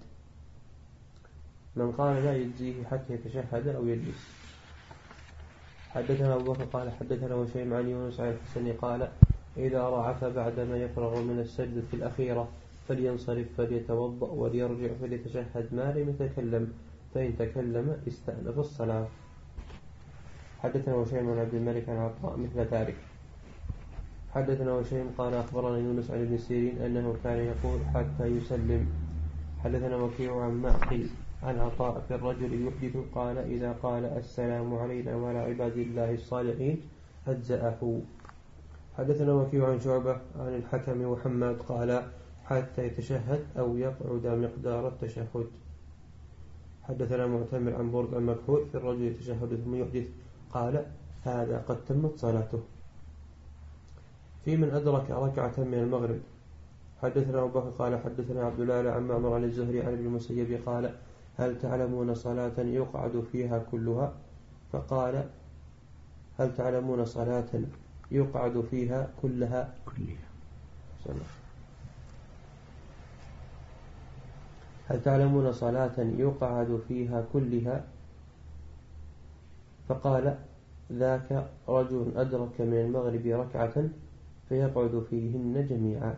من قال لا يجزيه حتى يتشهد أو يجلس. حدثنا أبو بكر قال حدثنا هشيم عن يونس عن الحسن قال إذا رعف بعدما يفرغ من السجدة الأخيرة فلينصرف فليتوضأ وليرجع فليتشهد ما لم يتكلم فإن تكلم استأنف الصلاة. حدثنا هشيم عن عبد الملك عن عطاء مثل ذلك. حدثنا هشيم قال أخبرنا يونس عن ابن سيرين أنه كان يقول حتى يسلم. حدثنا وكيع عن معقل عن عطاء في الرجل يحدث قال إذا قال السلام علينا وعلى عباد الله الصالحين أجزأه. حدثنا وكيع عن شعبة عن الحكم وحماد قال حتى يتشهد أو يقعد مقدار التشهد. حدثنا معتمر عن برد عن مكحول في الرجل يتشهد ثم يحدث قال هذا قد تمت صلاته. في من أدرك ركعة من المغرب. حدثنا أبو بكر قال حدثنا عبد الله عن معمر عن الزهري عن ابن المسيب قال هل تعلمون صلاة يقعد فيها كلها؟ فقال هل تعلمون صلاة يقعد فيها كلها؟ كلها. هل تعلمون صلاة يقعد فيها كلها؟ فقال ذاك رجل أدرك من المغرب ركعة فيقعد فيهن جميعا.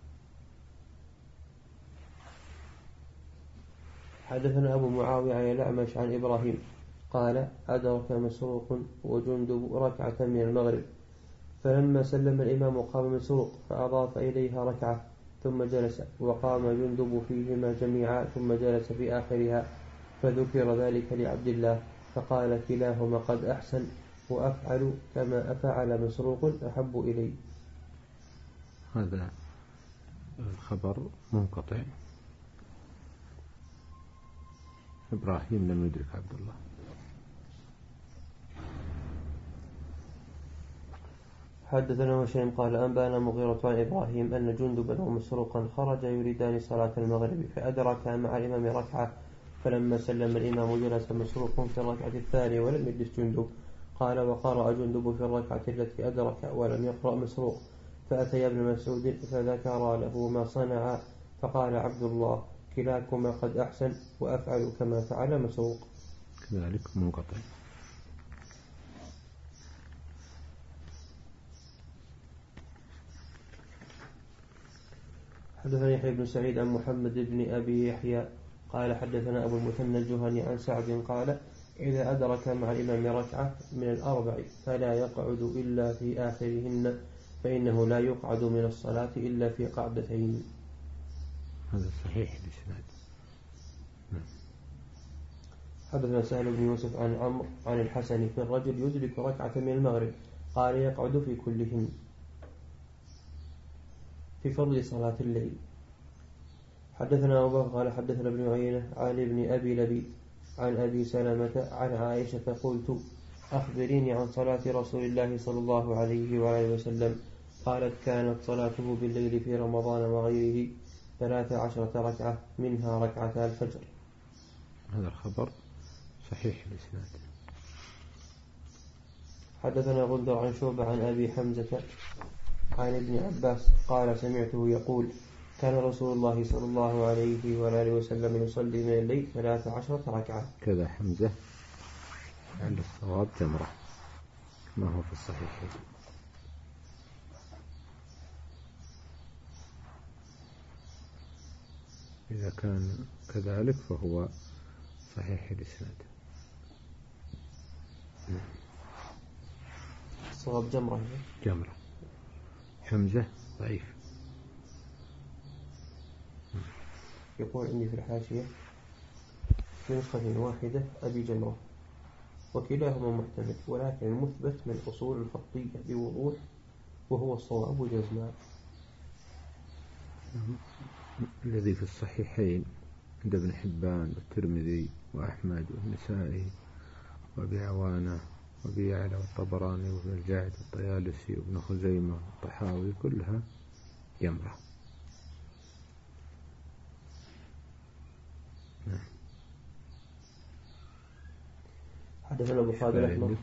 حدثنا أبو معاوية عن الأعمش عن إبراهيم قال أدرك مسروق وجندب ركعة من المغرب، فلما سلم الإمام قام مسروق فأضاف إليها ركعة ثم جلس، وقام جندب فيهما جميعا ثم جلس في آخرها، فذكر ذلك لعبد الله فقال كلاهما قد أحسن وأفعل كما أفعل مسروق أحب إلي. هذا الخبر منقطع. إبراهيم لم يدرك عبد الله. حدثنا هشيم قال أنبانا مغيرة عن إبراهيم أن جندبا ومسروقا خرج يريدان صلاة المغرب فأدركا مع الإمام ركعة، فلما سلم الإمام جلس مسروق في الركعة الثانية ولم يجلس جندب. قال وقرأ جندب في الركعة التي أدرك ولم يقرأ مسروق، فأتي ابن مسعود فذكر له ما صنع، فقال عبد الله كلاكما قد أحسن وأفعل كما فعل مسروق. كذلك منقطع. حدثنا يحيى بن سعيد عن محمد بن أبي يحيى قال حدثنا أبو المثنى الجهني عن سعد قال إذا أدرك مع الإمام ركعة من الأربع فلا يقعد إلا في آخرهن، فإنه لا يقعد من الصلاة إلا في قعدتين. هذا صحيح الإسناد. حدثنا سهل بن يوسف عن عمرو عن الحسن في الرجل يدرك ركعة من المغرب قال يقعد في كلهن في فضل صلاة الليل. حدثنا أبو بكر قال حدثنا ابن عيينة عن ابن أبي لبيد عن أبي سلمة عن عائشة قلت أخبريني عن صلاة رسول الله صلى الله عليه وآله وسلم. قالت كانت صلاته بالليل في رمضان وغيره ثلاث عشرة ركعة منها ركعتا الفجر. هذا الخبر صحيح الإسناد. حدثنا غندر عن شعبة عن أبي حمزة عن ابن عباس قال سمعته يقول كان رسول الله صلى الله عليه وآله وسلم يصلي من الليل ثلاث عشرة ركعة. كذا حمزة عند الصواب جمرة ما هو في الصحيح. إذا كان كذلك فهو صحيح الإسناد. الصواب جمرة. جمرة. حمزة ضعيف. يقول عندي في الحاشية في نسخة واحدة أبي جمرة وكلاهما محتمل، ولكن المثبت من أصول الخطية بوضوح وهو الصواب جزما. الذي في الصحيحين عند ابن حبان والترمذي وأحمد والنسائي وأبي عوانة وأبي يعلى والطبراني وابن الجاعد والطيالسي وابن خزيمة والطحاوي كلها جمرة. حدثنا أبو خالد الأحمر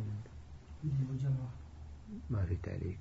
ما في تعليق.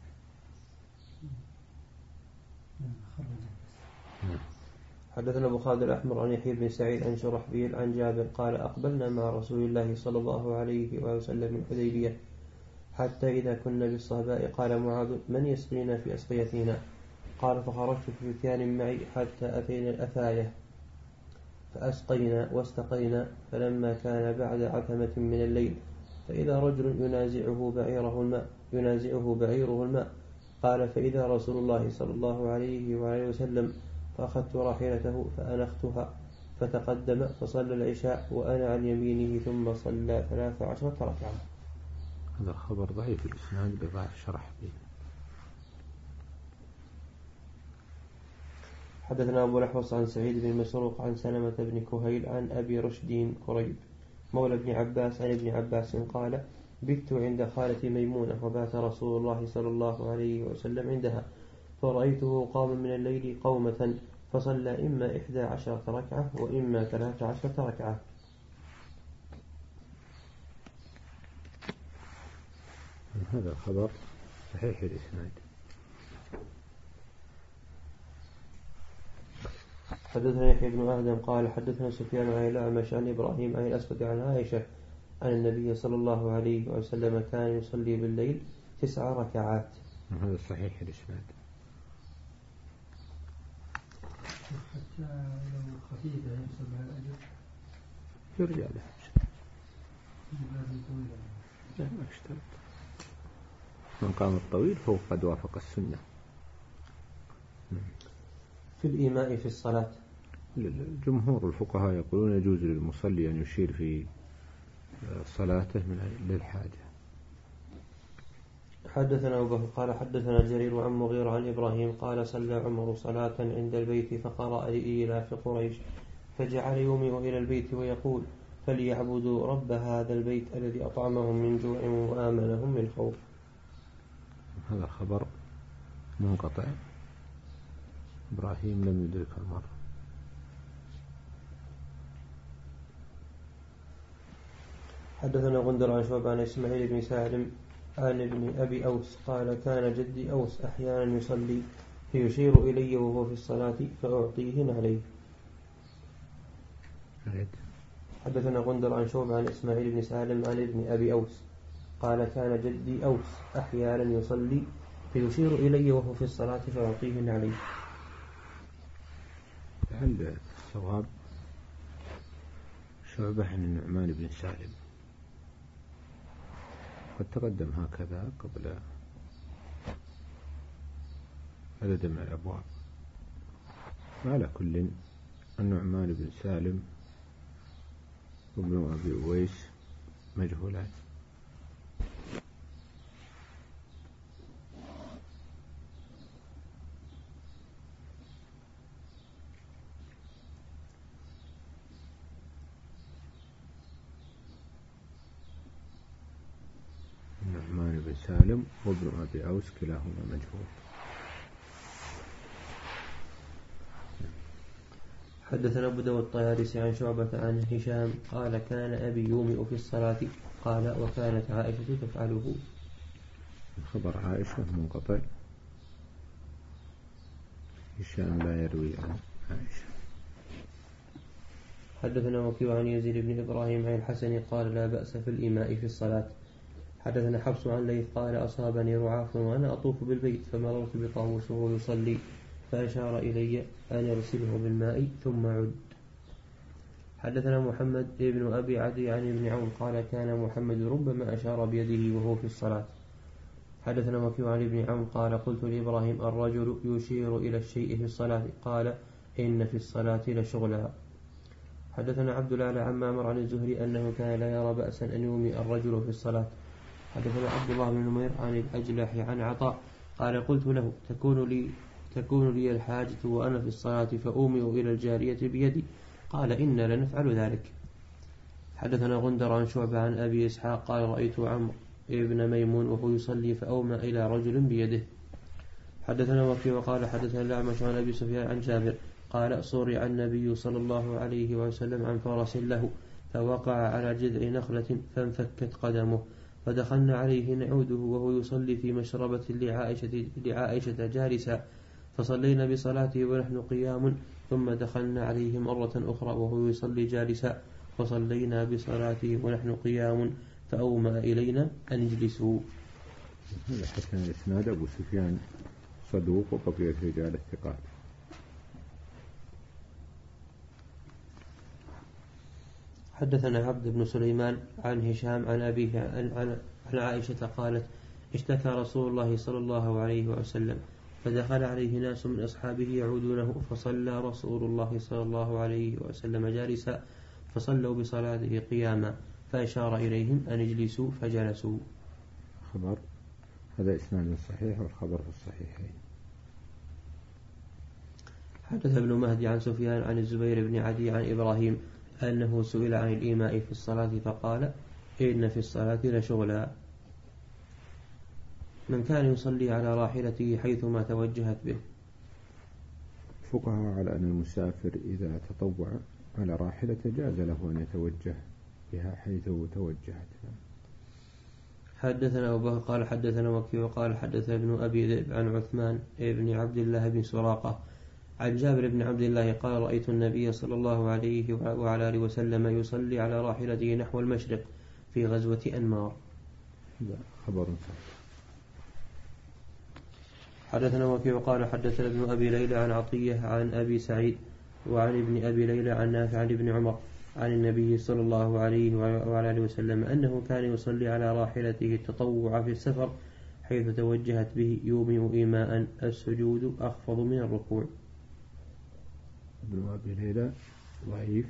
حدثنا أبو خالد الأحمر عن يحيى بن سعيد عن شرحبيل عن جابر قال أقبلنا مع رسول الله صلى الله عليه وسلم من حديبية حتى إذا كنا بالصهباء قال معاذ من يسقينا في أسقيتنا؟ قال فخرجت في فتيان معي حتى أتينا الأثاية فأسقينا واستقينا، فلما كان بعد عتمة من الليل فإذا رجل ينازعه بعيره الماء ينازعه بعيره الماء قال فإذا رسول الله صلى الله عليه وآله وسلم فأخذت راحلته فأنختها فتقدم فصلى العشاء وأنا عن يمينه ثم صلى ثلاث عشرة ركعة. هذا الخبر ضعيف الإسناد بضعف شرح به. حدثنا أبو الأحوص عن سعيد بن مسروق عن سلمة بن كهيل عن أبي رشدين كريب مولى ابن عباس عن ابن عباس قال بت عند خالتي ميمونة وبات رسول الله صلى الله عليه وسلم عندها فرأيته قام من الليل قومة فصلى إما إحدى عشرة ركعة وإما ثلاث عشرة ركعة. هذا الخبر صحيح الإسناد. حدثنا يحيى بن آدم قال حدثنا سفيان عن الأعمش عن إبراهيم عن الأسود عن عائشة أن النبي صلى الله عليه وسلم كان يصلي بالليل تسع ركعات. هذا صحيح الإسناد. حتى لو خفيفة يحصل على الأجر يرجع له. لا ما اشترط. من قام الطويل فهو قد وافق السنة. في الإيماء في الصلاة. جمهور الفقهاء يقولون يجوز للمصلي أن يشير في صلاته من للحاجة. حدثنا أبو بكر قال حدثنا جرير عن مغيرة عن إبراهيم قال صلى عمر صلاة عند البيت فقرأ لإيلاف قريش فجعل يومئ إلى البيت ويقول فليعبدوا رب هذا البيت الذي أطعمهم من جوع وآمنهم من خوف. هذا خبر منقطع. إبراهيم لم يدرك المرة. حدثنا غندر عن شعبة عن إسماعيل بن سالم عن ابن أبي أوس قال كان جدي أوس أحيانا يصلي فيشير إلي وهو في الصلاة فأعطيه عليه. حدثنا غندر عن شعبة عن إسماعيل بن سالم عن ابن أبي أوس قال كان جدي أوس أحيانا يصلي فيشير إلي وهو في الصلاة فأعطيه عليه. هل الصواب شعبة عن النعمان بن سالم؟ قد تقدم هكذا قبل عدد من الأبواب. على كل النعمان بن سالم وابن أبي أويس مجهولان. النعمان بن سالم وابن أبي أوس كلاهما مجهول. حدثنا أبو داود الطيالسي عن شعبة عن هشام قال كان أبي يومئ في الصلاة قال وكانت عائشة تفعله. خبر عائشة منقطع. هشام لا يروي عن عائشة. حدثنا وكيع عن يزيد بن إبراهيم عن الحسن قال لا بأس في الإيماء في الصلاة. حدثنا حفص عن ليث قال أصابني رعاف وأنا أطوف بالبيت فمررت بطاووس وهو يصلي فأشار إلي أن يغسله بالماء ثم عد. حدثنا محمد بن أبي عدي عن ابن عون قال كان محمد ربما أشار بيده وهو في الصلاة. حدثنا وكيع عن ابن عون قال قلت لإبراهيم الرجل يشير إلى الشيء في الصلاة قال إن في الصلاة لشغلا. حدثنا عبد الأعلى عن معمر عن الزهري أنه كان لا يرى بأسا أن يومئ الرجل في الصلاة. حدثنا عبد الله بن نمير عن الأجلح عن عطاء قال قلت له تكون لي تكون لي الحاجة وأنا في الصلاة فأومئ إلى الجارية بيدي قال إنا لنفعل ذلك. حدثنا غندر عن شعبة عن أبي إسحاق قال رأيت عمرو ابن ميمون وهو يصلي فأومى إلى رجل بيده. حدثنا وكيع وقال حدثنا الأعمش عن أبي سفيان عن جابر قال صرع النبي صلى الله عليه وسلم عن فرس له فوقع على جذع نخلة فانفكت قدمه فدخلنا عليه نعوده وهو يصلي في مشربة لعائشة, لعائشة جالسا فصلينا بصلاته ونحن قيام ثم دخلنا عليه مرة أخرى وهو يصلي جالسا فصلينا بصلاته ونحن قيام فأومأ إلينا أن اجلسوا. هذا حسن الإسناد. أبو سفيان صدوق وبقية رجال الثقات. حدثنا عبد بن سليمان عن هشام عن أبيه عن, عن عائشة قالت اشتكى رسول الله صلى الله عليه وسلم فدخل عليه ناس من أصحابه يعودونه فصلى رسول الله صلى الله عليه وسلم جالسا فصلوا بصلاته قياما فأشار إليهم أن اجلسوا فجلسوا. خبر هذا إسناد صحيح والخبر في الصحيحين. حدث ابن مهدي عن سفيان عن الزبير بن عدي عن إبراهيم أنه سئل عن الإيماء في الصلاة فقال إن في الصلاة لشغلا. من كان يصلي على راحلته حيثما توجهت به. فقهاء على أن المسافر إذا تطوع على راحلة جاز له أن يتوجه بها حيث توجهت. حدثنا أبو بكر قال حدثنا وكيع وقال حدث ابن أبي ذئب عن عثمان بن عبد الله بن سراقة عن جابر بن عبد الله قال رأيت النبي صلى الله عليه وعلى آله وسلم يصلي على راحلته نحو المشرق في غزوة أنمار. خبر صحيح. حدثنا وكيع قال حدثنا ابن أبي ليلى عن عطية عن أبي سعيد وعن ابن أبي ليلى عن نافع عن ابن عمر عن النبي صلى الله عليه وعلى آله وسلم أنه كان يصلي على راحلته التطوع في السفر حيث توجهت به يومئ إيماء السجود أخفض من الركوع. ابن أبي ليلى ضعيف،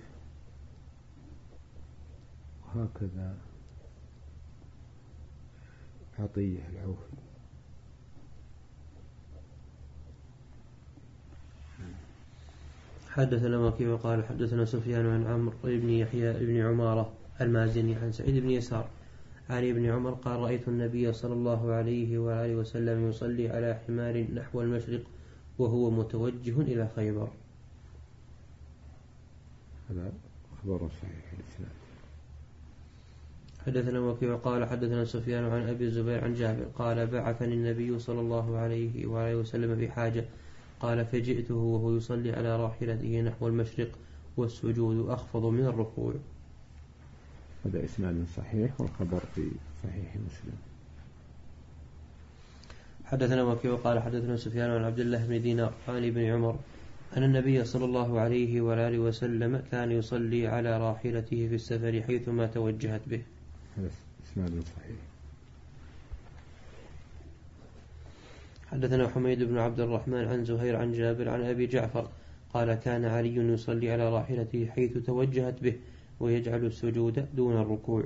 وهكذا عطية العوفي. حدثنا وكيع قال حدثنا سفيان عن عمرو بن يحيى بن عمارة المازني عن سعيد بن يسار عن ابن عمر قال رأيت النبي صلى الله عليه وآله وسلم يصلي على حمار نحو المشرق وهو متوجه إلى خيبر. هذا خبر صحيح الإسناد. حدثنا وكيع قال حدثنا سفيان عن أبي الزبير عن جابر قال بعثني النبي صلى الله عليه وآله وسلم في حاجة قال فجئته وهو يصلي على راحلته نحو المشرق والسجود أخفض من الركوع. هذا إسناد صحيح والخبر في صحيح مسلم. حدثنا وكيع قال حدثنا سفيان عن عبد الله بن دينار عن ابن عمر أن النبي صلى الله عليه وآله وسلم كان يصلي على راحلته في السفر حيثما توجهت به. هذا إسناد صحيح. حدثنا حميد بن عبد الرحمن عن زهير عن جابر عن أبي جعفر قال كان علي يصلي على راحلته حيث توجهت به ويجعل السجود دون الركوع.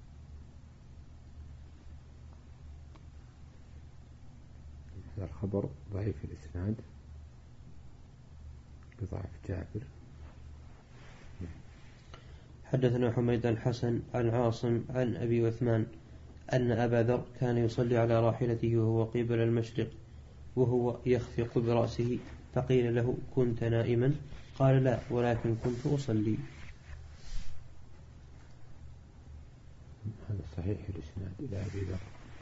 هذا الخبر ضعيف الإسناد بضعف جابر. حدثنا حميد عن حسن عن عاصم عن أبي عثمان أن أبا ذر كان يصلي على راحلته وهو قبل المشرق وهو يخفق برأسه فقيل له كنت نائما قال لا ولكن كنت أصلي. هذا صحيح الإسناد إلى أبي ذر.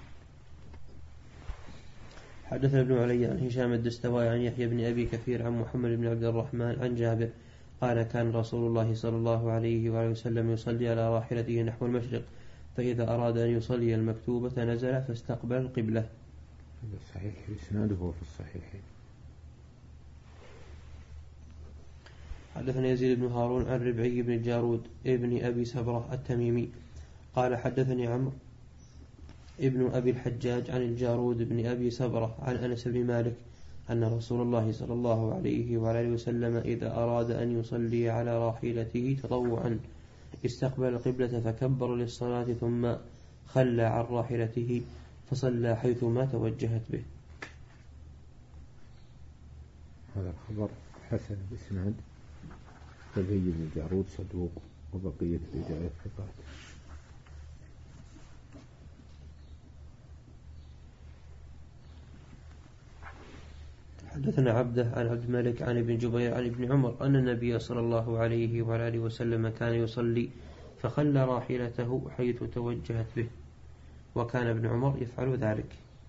حدثنا ابن علي عن هشام الدستوائي عن يحيى بن أبي كثير عن محمد بن عبد الرحمن عن جابر قال كان رسول الله صلى الله عليه وآله وسلم يصلي على راحلته نحو المشرق فإذا أراد أن يصلي المكتوبة نزل فاستقبل القبلة. هذا صحيح الإسناد وهو في الصحيحين. حدثنا يزيد بن هارون عن ربعي بن الجارود ابن أبي سبرة التميمي قال حدثني عمرو ابن أبي الحجاج عن الجارود بن أبي سبرة عن أنس بن مالك أن رسول الله صلى الله عليه وآله وسلم إذا أراد أن يصلي على راحلته تطوعا استقبل القبلة فكبر للصلاة ثم خلى عن راحلته فصلى حيثما توجهت به. هذا الخبر حسن الإسناد. ربعي بن الجارود صدوق وبقية رجال الثقات. حدثنا عبده عن عبد الملك عن ابن جبير عن ابن عمر أن النبي صلى الله عليه وآله وسلم كان يصلي فخلى راحلته حيث توجهت به وكان ابن عمر يفعل ذلك.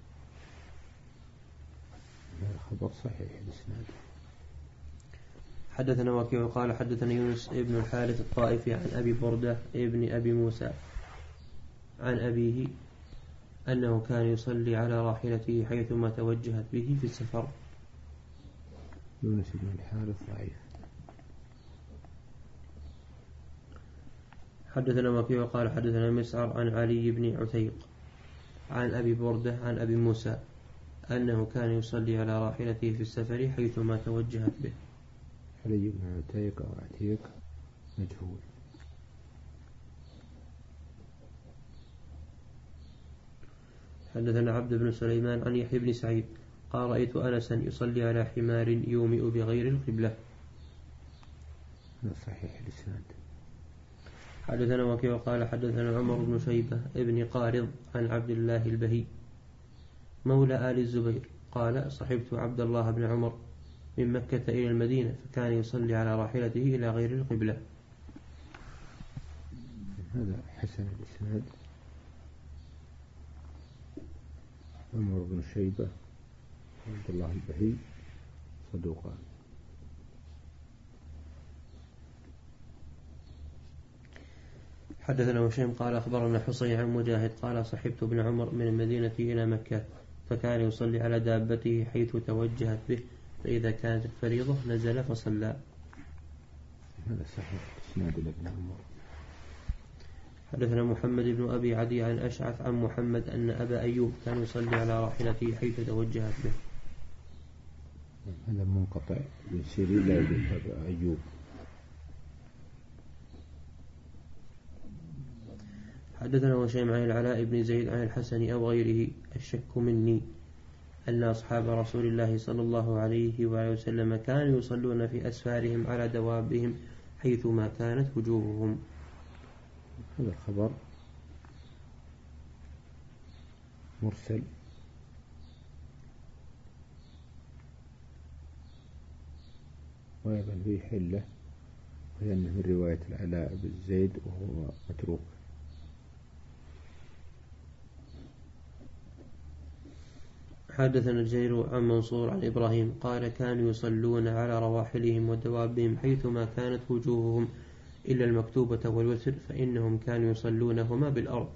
هذا خبر صحيح الإسناد. حدثنا وكيع قال حدثنا يونس ابن الحارث الطائفي عن أبي بردة ابن أبي موسى عن أبيه أنه كان يصلي على راحلته حيثما توجهت به في السفر. يونس بن الحارث ضعيف. حدثنا وكيع قال حدثنا مسعر عن علي بن عتيق عن أبي بردة عن أبي موسى أنه كان يصلي على راحلته في السفر حيثما توجهت به. علي بن عتيق أو عتيق مجهول. حدثنا عبد بن سليمان عن يحيى بن سعيد قال رأيت أنسا يصلي على حمار يومئ بغير القبلة. هذا صحيح الإسناد. حدثنا وكيع قال حدثنا عمر بن شيبة ابن قارض عن عبد الله البهي مولى آل الزبير قال صحبت عبد الله بن عمر من مكة إلى المدينة فكان يصلي على راحلته إلى غير القبلة. هذا حسن الإسناد. عمر بن شيبة عبد الله البهي صدوقان. حدثنا هشيم قال أخبرنا حصين عن مجاهد قال صحبت ابن عمر من المدينة إلى مكة فكان يصلي على دابته حيث توجهت به فإذا كانت الفريضة نزل فصلى. هذا صحيح إسناد ابن عمر. حدثنا محمد بن أبي عدي عن أشعث عن محمد أن أبا أيوب كان يصلي على راحلته حيث توجهت به. هذا منقطع يصير إلى أبا أيوب. حدثنا هشيم عن العلاء بن زيد عن الحسن أو غيره الشك مني أن أصحاب رسول الله صلى الله عليه وآله وسلم كانوا يصلون في أسفارهم على دوابهم حيثما كانت وجوههم. هذا الخبر مرسل وأيضا فيه حلة وهي أنه من رواية العلاء بن زيد وهو متروك. حدثنا الجير عن منصور عن إبراهيم قال كانوا يصلون على رواحلهم ودوابهم حيثما كانت وجوههم إلا المكتوبة والوتر فإنهم كانوا يصلونهما بالأرض.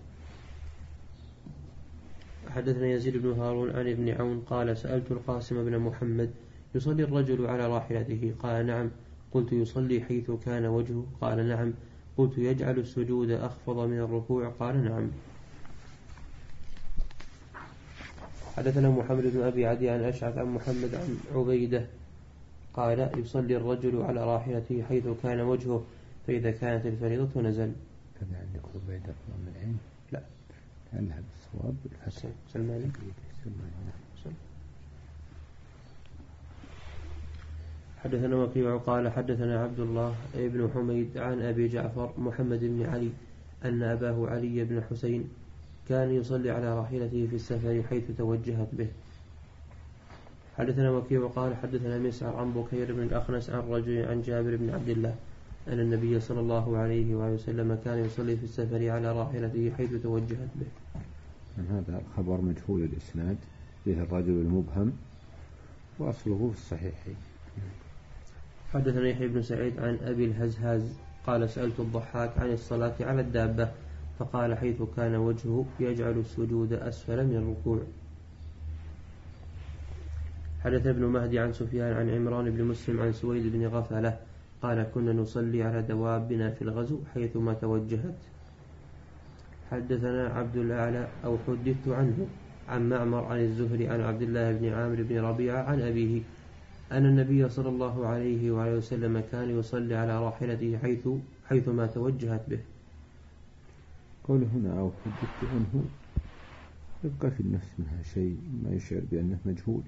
حدثنا يزيد بن هارون عن ابن عون قال سألت القاسم بن محمد يصلي الرجل على راحلته؟ قال نعم. قلت يصلي حيث كان وجهه؟ قال نعم. قلت يجعل السجود أخفض من الركوع؟ قال نعم. حدثنا محمد بن أبي عدي عن أشعث عن محمد عن عبيدة قال يصلي الرجل على راحلته حيث كان وجهه فإذا كانت الفريضة نزل. هذا عندك عبيدة من العين؟ لا لأنها بالصواب بالفتح. سلماني. حدثنا وكيع قال حدثنا عبد الله بن حميد عن أبي جعفر محمد بن علي أن أباه علي بن حسين كان يصلي على راحلته في السفر حيث توجهت به. حدثنا وكيع قال حدثنا مسعر عن بكير بن الأخنس عن رجل عن جابر بن عبد الله أن النبي صلى الله عليه وآله وسلم كان يصلي في السفر على راحلته حيث توجهت به. هذا الخبر مجهول الإسناد فيه الرجل المبهم وأصله في الصحيحين. حدثنا يحيى بن سعيد عن أبي الهزهاز قال سألت الضحاك عن الصلاة على الدابة فقال حيث كان وجهه يجعل السجود أسفل من الركوع. حدث ابن مهدي عن سفيان عن عمران بن مسلم عن سويد بن غفلة قال كنا نصلي على دوابنا في الغزو حيثما توجهت. حدثنا عبد الأعلى أو حدثت عنه عن معمر عن الزهري عن عبد الله بن عامر بن ربيعة عن أبيه أن النبي صلى الله عليه وآله وسلم كان يصلي على راحلته حيث حيثما توجهت به. قوله هنا أو حدثت عنه يبقى في النفس منها شيء ما يشعر بأنه مجهول.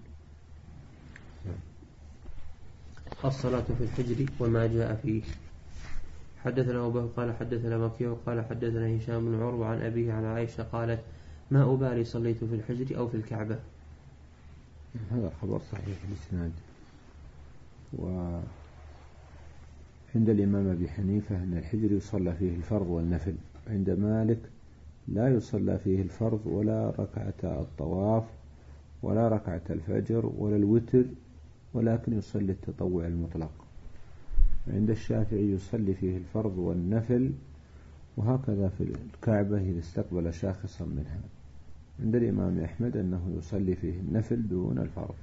الصلاة في الحجر وما جاء فيه. حدثنا أبو قال حدثنا وكيع قال حدثنا هشام بن عروة عن أبيه عن عائشة قالت ما أبالي صليت في الحجر أو في الكعبة. هذا خبر صحيح الإسناد. وعند الإمام أبي حنيفة أن الحجر يصلى فيه الفرض والنفل، عند مالك لا يصلى فيه الفرض ولا ركعة الطواف ولا ركعة الفجر ولا الوتر، ولكن يصلي التطوع المطلق. عند الشافعي يصلي فيه الفرض والنفل، وهكذا في الكعبة إذا استقبل شاخصا منها. عند الإمام أحمد أنه يصلي فيه النفل دون الفرض.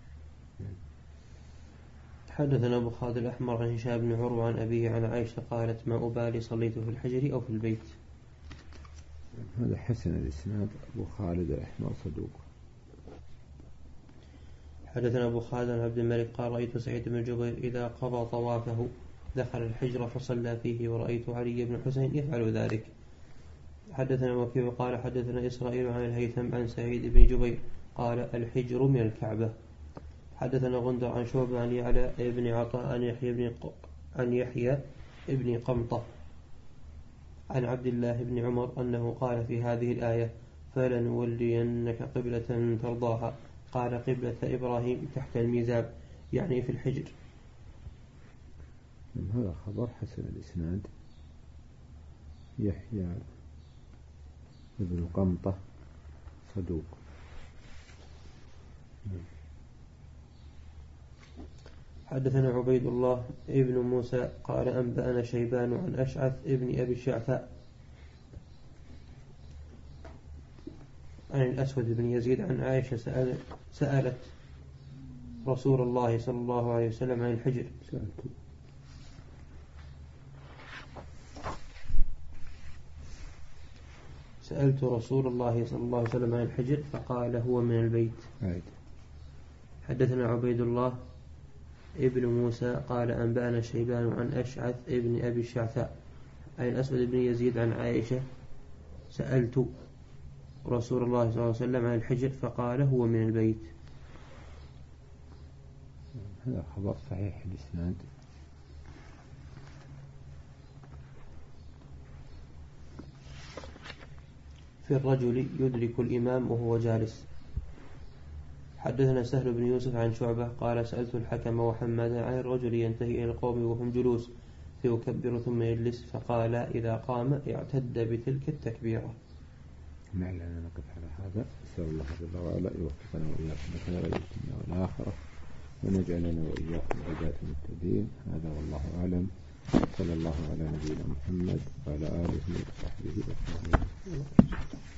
حدثنا أبو خالد الأحمر عن هشام بن عروة عن أبيه عن عائشة قالت ما أبالي صليت في الحجر أو في البيت. هذا حسن الإسناد. أبو خالد الأحمر صدوق. حدثنا أبو خالد عن عبد الملك قال رأيت سعيد بن جبير إذا قضى طوافه دخل الحجر فصلى فيه، ورأيت علي بن حسين يفعل ذلك. حدثنا وكيع قال حدثنا إسرائيل عن الهيثم عن سعيد بن جبير قال الحجر من الكعبة. حدثنا غندر عن شعبة عن يعلى بن عطاء عن يحيى بن عن يحيى بن قمطة عن عبد الله بن عمر أنه قال في هذه الآية فلنولينك قبلة ترضاها، قال قبلة إبراهيم تحت الميزاب، يعني في الحجر. هذا خبر حسن الإسناد. يحيى بن قمطة صدوق. حدثنا عبيد الله ابن موسى قال أنبأنا شيبان عن أشعث ابن أبي الشعثاء عن الأسود بن يزيد عن عائشة سأل سألت رسول الله صلى الله عليه وسلم عن الحجر سألت رسول الله صلى الله عليه وسلم عن الحجر فقال هو من البيت. عيد. حدثنا عبيد الله ابن موسى قال أنبأنا شيبان عن أشعث ابن أبي الشعثاء عن الأسود بن يزيد عن عائشة سألت رسول الله صلى الله عليه وسلم عن الحجر فقال هو من البيت. هذا خبر صحيح الإسناد. في الرجل يدرك الإمام وهو جالس. حدثنا سهل بن يوسف عن شعبة قال سألت الحكم وحمادا عن الرجل ينتهي إلى القوم وهم جلوس فيكبر ثم يجلس فقال إذا قام اعتد بتلك التكبيرة. لعلنا نقف على هذا. نسأل الله جل وعلا يوفقنا وإياكم لخير الدنيا والآخرة ونجعلنا وإياكم عباد المهتدين. هذا والله أعلم. صلى الله على نبينا محمد وعلى آله وصحبه وسلم.